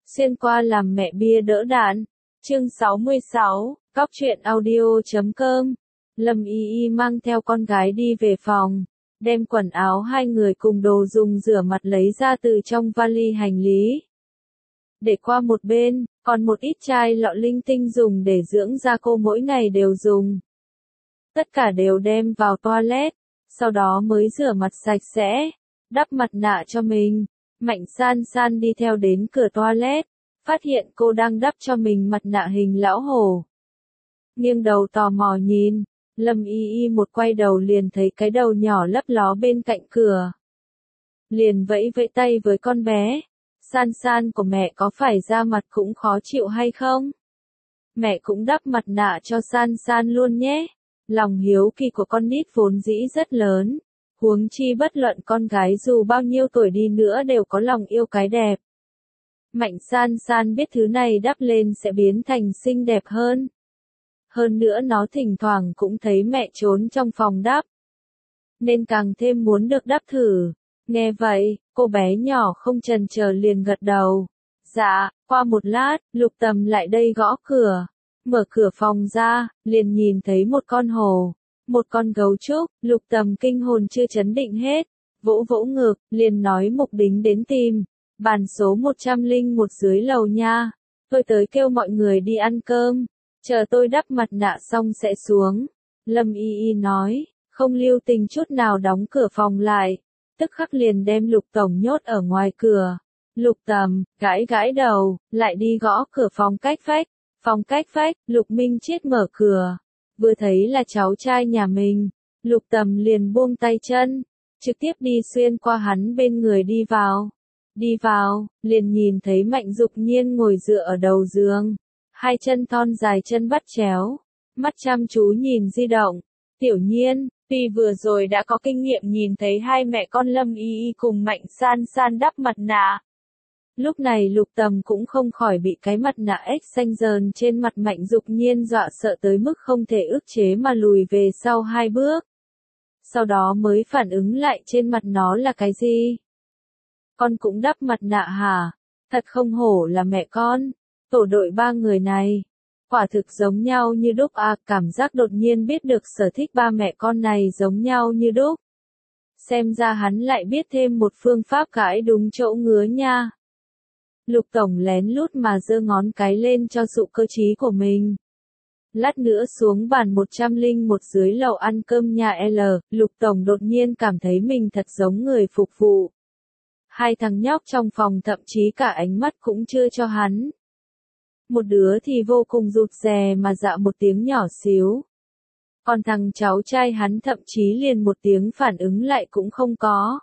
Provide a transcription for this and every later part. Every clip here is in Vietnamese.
Xuyên qua làm mẹ bia đỡ đạn. Chương 66, Cóc truyện audio.com. Lâm Y Y mang theo con gái đi về phòng, đem quần áo hai người cùng đồ dùng rửa mặt lấy ra từ trong vali hành lý. Để qua một bên, còn một ít chai lọ linh tinh dùng để dưỡng da cô mỗi ngày đều dùng. Tất cả đều đem vào toilet, sau đó mới rửa mặt sạch sẽ, đắp mặt nạ cho mình. Mạnh San San đi theo đến cửa toilet, phát hiện cô đang đắp cho mình mặt nạ hình lão hổ. Nghiêng đầu tò mò nhìn, Lâm Y Y một quay đầu liền thấy cái đầu nhỏ lấp ló bên cạnh cửa. Liền vẫy vẫy tay với con bé, San San của mẹ có phải da mặt cũng khó chịu hay không? Mẹ cũng đắp mặt nạ cho San San luôn nhé. Lòng hiếu kỳ của con nít vốn dĩ rất lớn, huống chi bất luận con gái dù bao nhiêu tuổi đi nữa đều có lòng yêu cái đẹp. Mạnh San San biết thứ này đắp lên sẽ biến thành xinh đẹp hơn. Hơn nữa nó thỉnh thoảng cũng thấy mẹ trốn trong phòng đắp, nên càng thêm muốn được đắp thử. Nghe vậy, cô bé nhỏ không chần chờ liền gật đầu. Dạ, qua một lát, Lục Tầm lại đây gõ cửa. Mở cửa phòng ra, liền nhìn thấy một con hổ, một con gấu trúc. Lục Tầm kinh hồn chưa chấn định hết, vỗ vỗ ngực, liền nói Mục Đính đến tìm. Bàn số 101 dưới lầu nha. Tôi tới kêu mọi người đi ăn cơm. Chờ tôi đắp mặt nạ xong sẽ xuống. Lâm Y Y nói, không lưu tình chút nào đóng cửa phòng lại. Tức khắc liền đem Lục Tổng nhốt ở ngoài cửa. Lục Tầm, gãi gãi đầu, lại đi gõ cửa phòng cách vách. Phòng cách vách, Lục Minh Chiết mở cửa. Vừa thấy là cháu trai nhà mình, Lục Tầm liền buông tay chân, trực tiếp đi xuyên qua hắn bên người đi vào. Đi vào, liền nhìn thấy Mạnh Dục Nhiên ngồi dựa ở đầu giường, hai chân thon dài chân bắt chéo, mắt chăm chú nhìn di động. Tiểu Nhiên, tuy vừa rồi đã có kinh nghiệm nhìn thấy hai mẹ con Lâm Y Y cùng Mạnh San San đắp mặt nạ. Lúc này Lục Tầm cũng không khỏi bị cái mặt nạ ếch xanh dờn trên mặt Mạnh Dục Nhiên dọa sợ tới mức không thể ức chế mà lùi về sau hai bước. Sau đó mới phản ứng lại trên mặt nó là cái gì? Con cũng đắp mặt nạ hả? Thật không hổ là mẹ con. Tổ đội ba người này, quả thực giống nhau như đúc à, cảm giác đột nhiên biết được sở thích ba mẹ con này giống nhau như đúc. Xem ra hắn lại biết thêm một phương pháp gãi đúng chỗ ngứa nha. Lục Tổng lén lút mà giơ ngón cái lên cho dụ cơ trí của mình. Lát nữa xuống bàn 101 dưới lầu ăn cơm nhà L, Lục Tổng đột nhiên cảm thấy mình thật giống người phục vụ. Hai thằng nhóc trong phòng thậm chí cả ánh mắt cũng chưa cho hắn. Một đứa thì vô cùng rụt rè mà dạ một tiếng nhỏ xíu. Còn thằng cháu trai hắn thậm chí liền một tiếng phản ứng lại cũng không có.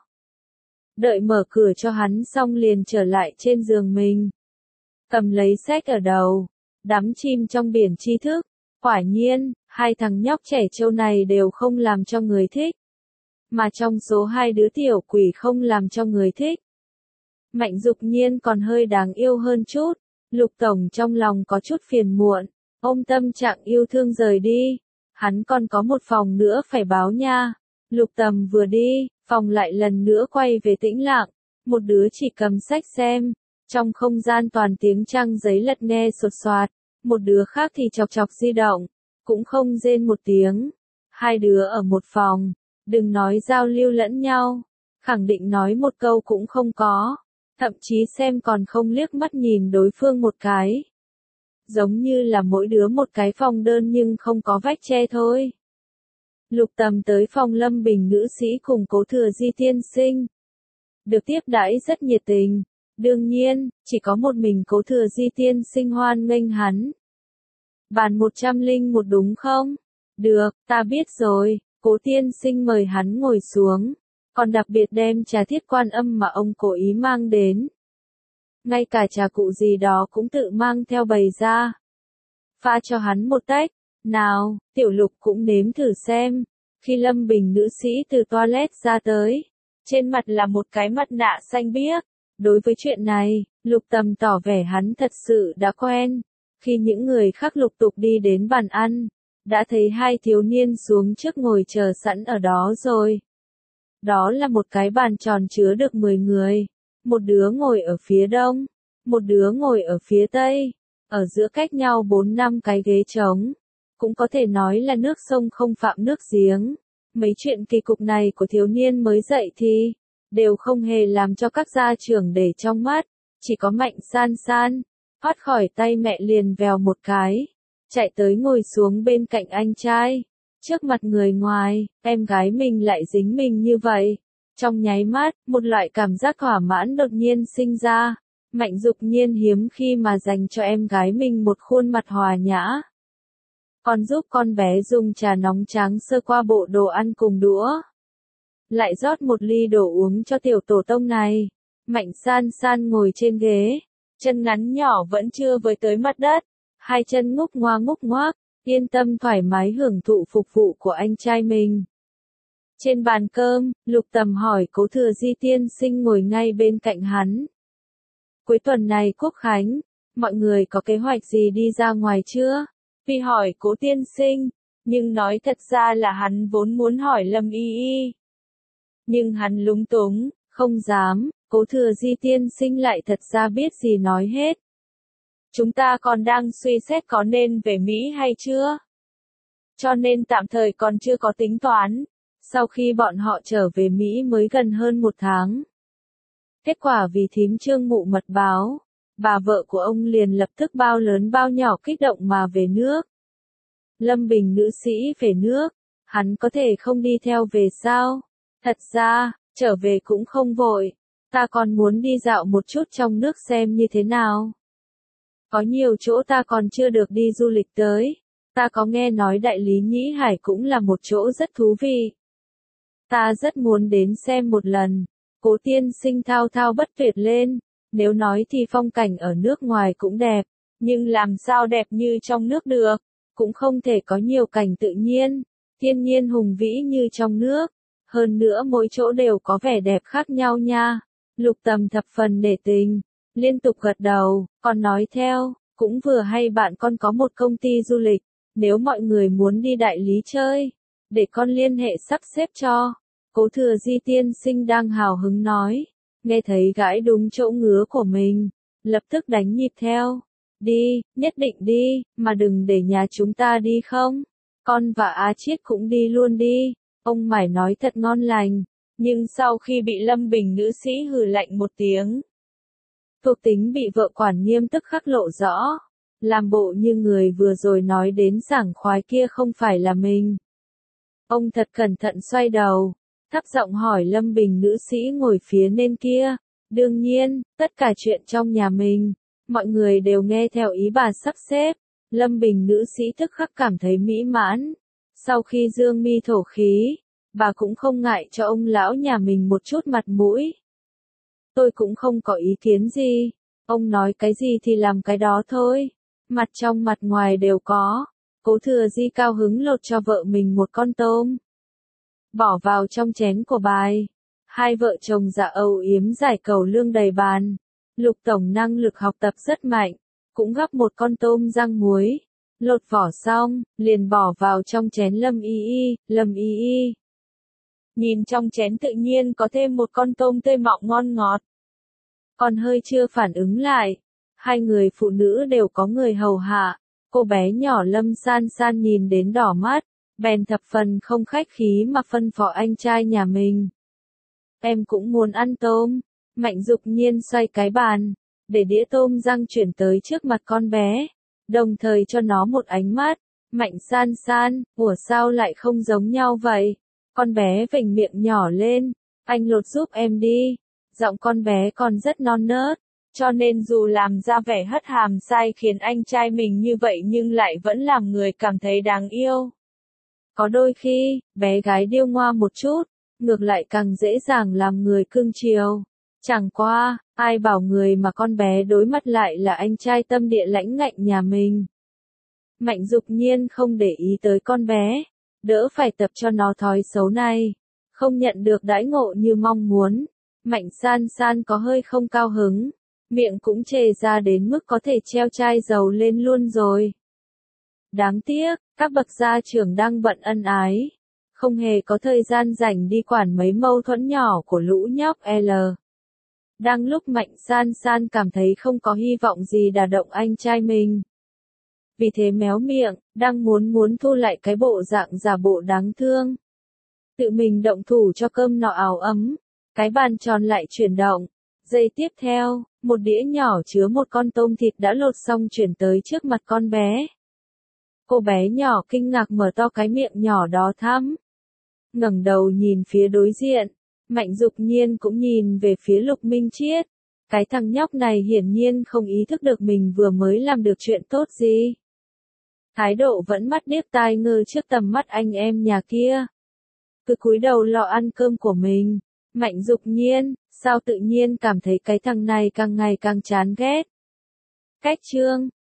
Đợi mở cửa cho hắn xong liền trở lại trên giường mình. Cầm lấy sách ở đầu, đắm chìm trong biển tri thức. Quả nhiên, hai thằng nhóc trẻ trâu này đều không làm cho người thích. Mà trong số hai đứa tiểu quỷ không làm cho người thích, Mạnh Dục Nhiên còn hơi đáng yêu hơn chút. Lục Tổng trong lòng có chút phiền muộn, ôm tâm trạng yêu thương rời đi. Hắn còn có một phòng nữa phải báo nha. Lục Tầm vừa đi, phòng lại lần nữa quay về tĩnh lặng. Một đứa chỉ cầm sách xem, trong không gian toàn tiếng trang giấy lật nghe sột soạt. Một đứa khác thì chọc chọc di động, cũng không rên một tiếng. Hai đứa ở một phòng, đừng nói giao lưu lẫn nhau, khẳng định nói một câu cũng không có. Thậm chí xem còn không liếc mắt nhìn đối phương một cái. Giống như là mỗi đứa một cái phòng đơn nhưng không có vách che thôi. Lục Tầm tới phòng Lâm Bình nữ sĩ cùng Cố Thừa Di tiên sinh. Được tiếp đãi rất nhiệt tình. Đương nhiên, chỉ có một mình Cố Thừa Di tiên sinh hoan nghênh hắn. Bàn 101 đúng không? Được, ta biết rồi. Cố tiên sinh mời hắn ngồi xuống. Còn đặc biệt đem trà Thiết Quan Âm mà ông cố ý mang đến. Ngay cả trà cụ gì đó cũng tự mang theo bày ra. Pha cho hắn một tách. Nào, Tiểu Lục cũng nếm thử xem. Khi Lâm Bình nữ sĩ từ toilet ra tới, trên mặt là một cái mặt nạ xanh biếc. Đối với chuyện này, Lục Tầm tỏ vẻ hắn thật sự đã quen. Khi những người khác lục tục đi đến bàn ăn, đã thấy hai thiếu niên xuống trước ngồi chờ sẵn ở đó rồi. Đó là một cái bàn tròn chứa được 10 người. Một đứa ngồi ở phía đông, một đứa ngồi ở phía tây, ở giữa cách nhau 4-5 cái ghế trống. Cũng có thể nói là nước sông không phạm nước giếng. Mấy chuyện kỳ cục này của thiếu niên mới dậy thì đều không hề làm cho các gia trưởng để trong mắt, chỉ có Mạnh San San thoát khỏi tay mẹ liền vèo một cái, chạy tới ngồi xuống bên cạnh anh trai. Trước mặt người ngoài, em gái mình lại dính mình như vậy. Trong nháy mắt, một loại cảm giác thỏa mãn đột nhiên sinh ra. Mạnh Dục Nhiên hiếm khi mà dành cho em gái mình một khuôn mặt hòa nhã. Còn giúp con bé dùng trà nóng tráng sơ qua bộ đồ ăn cùng đũa. Lại rót một ly đồ uống cho tiểu tổ tông này. Mạnh San San ngồi trên ghế, chân ngắn nhỏ vẫn chưa với tới mặt đất, hai chân ngúc ngoác, yên tâm thoải mái hưởng thụ phục vụ của anh trai mình. Trên bàn cơm, Lục Tầm hỏi Cố Thừa Di tiên sinh ngồi ngay bên cạnh hắn. Cuối tuần này Quốc Khánh, mọi người có kế hoạch gì đi ra ngoài chưa? Vì hỏi Cố tiên sinh, nhưng nói thật ra là hắn vốn muốn hỏi Lâm Y Y. Nhưng hắn lúng túng, không dám, Cố Thừa Di tiên sinh lại thật ra biết gì nói hết. Chúng ta còn đang suy xét có nên về Mỹ hay chưa? Cho nên tạm thời còn chưa có tính toán. Sau khi bọn họ trở về Mỹ mới gần hơn 1 tháng. Kết quả vì thím Trương Mụ mật báo, bà vợ của ông liền lập tức bao lớn bao nhỏ kích động mà về nước. Lâm Bình nữ sĩ về nước, hắn có thể không đi theo về sao? Thật ra, trở về cũng không vội, ta còn muốn đi dạo một chút trong nước xem như thế nào. Có nhiều chỗ ta còn chưa được đi du lịch tới, ta có nghe nói Đại Lý Nhĩ Hải cũng là một chỗ rất thú vị. Ta rất muốn đến xem một lần. Cố tiên sinh thao thao bất tuyệt lên, nếu nói thì phong cảnh ở nước ngoài cũng đẹp, nhưng làm sao đẹp như trong nước được, cũng không thể có nhiều cảnh tự nhiên, thiên nhiên hùng vĩ như trong nước, hơn nữa mỗi chỗ đều có vẻ đẹp khác nhau nha. Lục Tầm thập phần nể tình, liên tục gật đầu, còn nói theo, cũng vừa hay bạn con có một công ty du lịch, nếu mọi người muốn đi Đại Lý chơi, để con liên hệ sắp xếp cho. Cố Thừa Di tiên sinh đang hào hứng nói, nghe thấy gãi đúng chỗ ngứa của mình, lập tức đánh nhịp theo. Đi, nhất định đi, mà đừng để nhà chúng ta đi không? Con và Á Chiết cũng đi luôn đi. Ông Mải nói thật ngon lành, nhưng sau khi bị Lâm Bình nữ sĩ hừ lạnh một tiếng, thuộc tính bị vợ quản nghiêm tức khắc lộ rõ, làm bộ như người vừa rồi nói đến sảng khoái kia không phải là mình. Ông thật cẩn thận xoay đầu, thấp giọng hỏi Lâm Bình nữ sĩ ngồi phía bên kia. Đương nhiên, tất cả chuyện trong nhà mình, mọi người đều nghe theo ý bà sắp xếp. Lâm Bình nữ sĩ tức khắc cảm thấy mỹ mãn. Sau khi dương mi thổ khí, bà cũng không ngại cho ông lão nhà mình một chút mặt mũi. Tôi cũng không có ý kiến gì. Ông nói cái gì thì làm cái đó thôi. Mặt trong mặt ngoài đều có. Cố Thừa Di cao hứng lột cho vợ mình một con tôm, bỏ vào trong chén của bài. Hai vợ chồng dạ âu yếm giải cầu lương đầy bàn. Lục tổng năng lực học tập rất mạnh, cũng gắp một con tôm rang muối, lột vỏ xong, liền bỏ vào trong chén Lâm Y Y. Lâm Y Y nhìn trong chén tự nhiên có thêm một con tôm tươi mọng ngon ngọt. Còn hơi chưa phản ứng lại, hai người phụ nữ đều có người hầu hạ. Cô bé nhỏ Lâm San San nhìn đến đỏ mắt, bèn thập phần không khách khí mà phân phó anh trai nhà mình. Em cũng muốn ăn tôm. Mạnh Dục Nhiên xoay cái bàn, để đĩa tôm rang chuyển tới trước mặt con bé, đồng thời cho nó một ánh mắt. Mạnh San San, ủa sao lại không giống nhau vậy? Con bé vểnh miệng nhỏ lên, anh lột giúp em đi. Giọng con bé còn rất non nớt, cho nên dù làm ra vẻ hất hàm sai khiến anh trai mình như vậy nhưng lại vẫn làm người cảm thấy đáng yêu. Có đôi khi, bé gái điêu ngoa một chút, ngược lại càng dễ dàng làm người cưng chiều. Chẳng qua, ai bảo người mà con bé đối mặt lại là anh trai tâm địa lãnh ngạnh nhà mình. Mạnh Dục Nhiên không để ý tới con bé, đỡ phải tập cho nó thói xấu này, không nhận được đãi ngộ như mong muốn. Mạnh San San có hơi không cao hứng, miệng cũng chề ra đến mức có thể treo chai dầu lên luôn rồi. Đáng tiếc, các bậc gia trưởng đang bận ân ái, không hề có thời gian rảnh đi quản mấy mâu thuẫn nhỏ của lũ nhóc L. Đang lúc Mạnh San San cảm thấy không có hy vọng gì đả động anh trai mình. Vì thế méo miệng, đang muốn thu lại cái bộ dạng giả bộ đáng thương. Tự mình động thủ cho cơm nọ áo ấm, cái bàn tròn lại chuyển động. Giây tiếp theo, một đĩa nhỏ chứa một con tôm thịt đã lột xong chuyển tới trước mặt con bé. Cô bé nhỏ kinh ngạc mở to cái miệng nhỏ đó thắm. Ngẩng đầu nhìn phía đối diện, Mạnh Dục Nhiên cũng nhìn về phía Lục Minh Triết. Cái thằng nhóc này hiển nhiên không ý thức được mình vừa mới làm được chuyện tốt gì. Thái độ vẫn mắt điếc tai ngơ trước tầm mắt anh em nhà kia. Cứ cúi đầu lo ăn cơm của mình. Mạnh Dục Nhiên, sao tự nhiên cảm thấy cái thằng này càng ngày càng chán ghét. Cách chương